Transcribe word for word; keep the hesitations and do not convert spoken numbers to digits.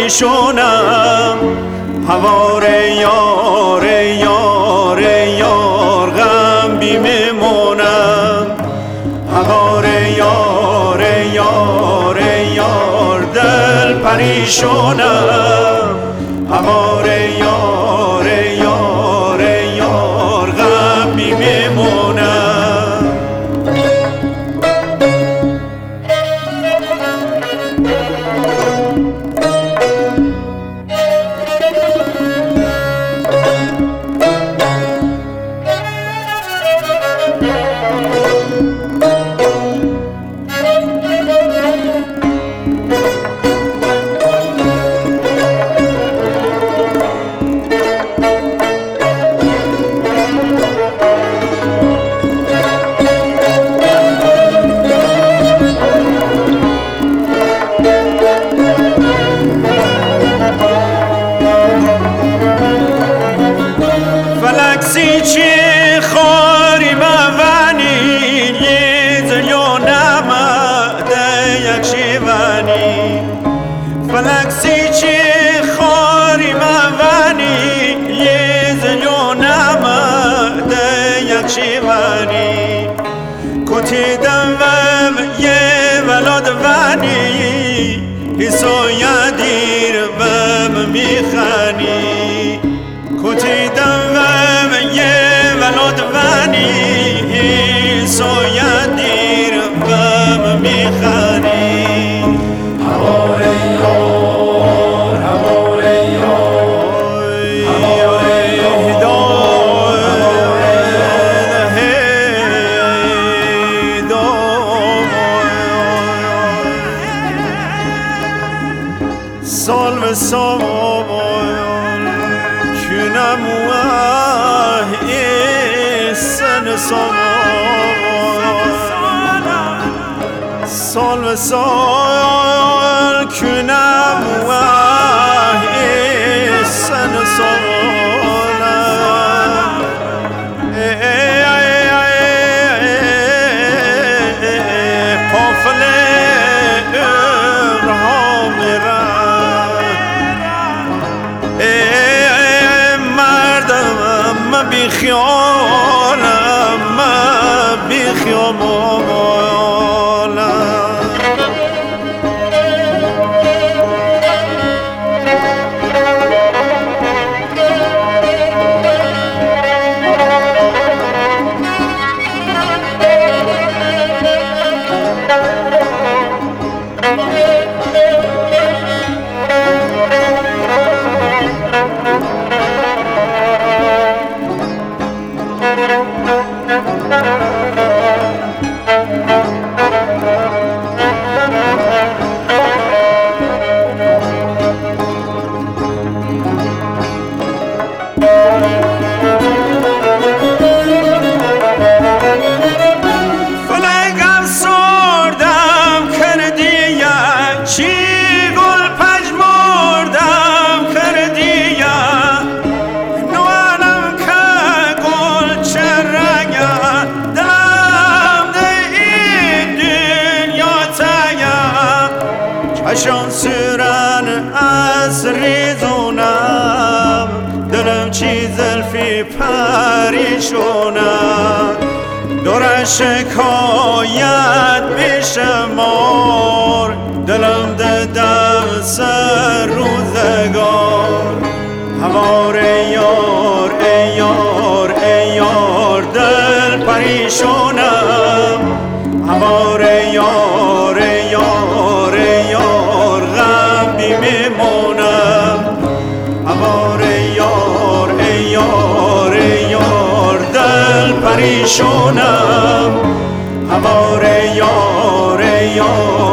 پریشونم هوار یار یار یار غم بی میمونم هوار یار یار یار دل پریشونم هوار یار یار یار غم بی میمونم چی خوری موانی یه دنیا نمده یک شیوانی فلکسی چی خوری موانی یه دنیا نمده یک شیوانی کتی دمم یه ولاد وانی حسای دیر بم میخانی کتی دمم یه ولاد وانی سایه دیر بم میخانی هوار یار هوار یار هوار سال و سال کنم واه سن سال و سال کنم واه سن سال قافله عمرها میرن بی خیالم بی خیالم چشم سرن از ریزونم دلم چی زلفی پریشونم دور شکایت بشمار دلم ددم سر روزگار هوار یار ای یار ای یار دل پریشونم هوار یار یار یار غم بی میمونم هوار یار یار یار دل پریشونم هوار یار یار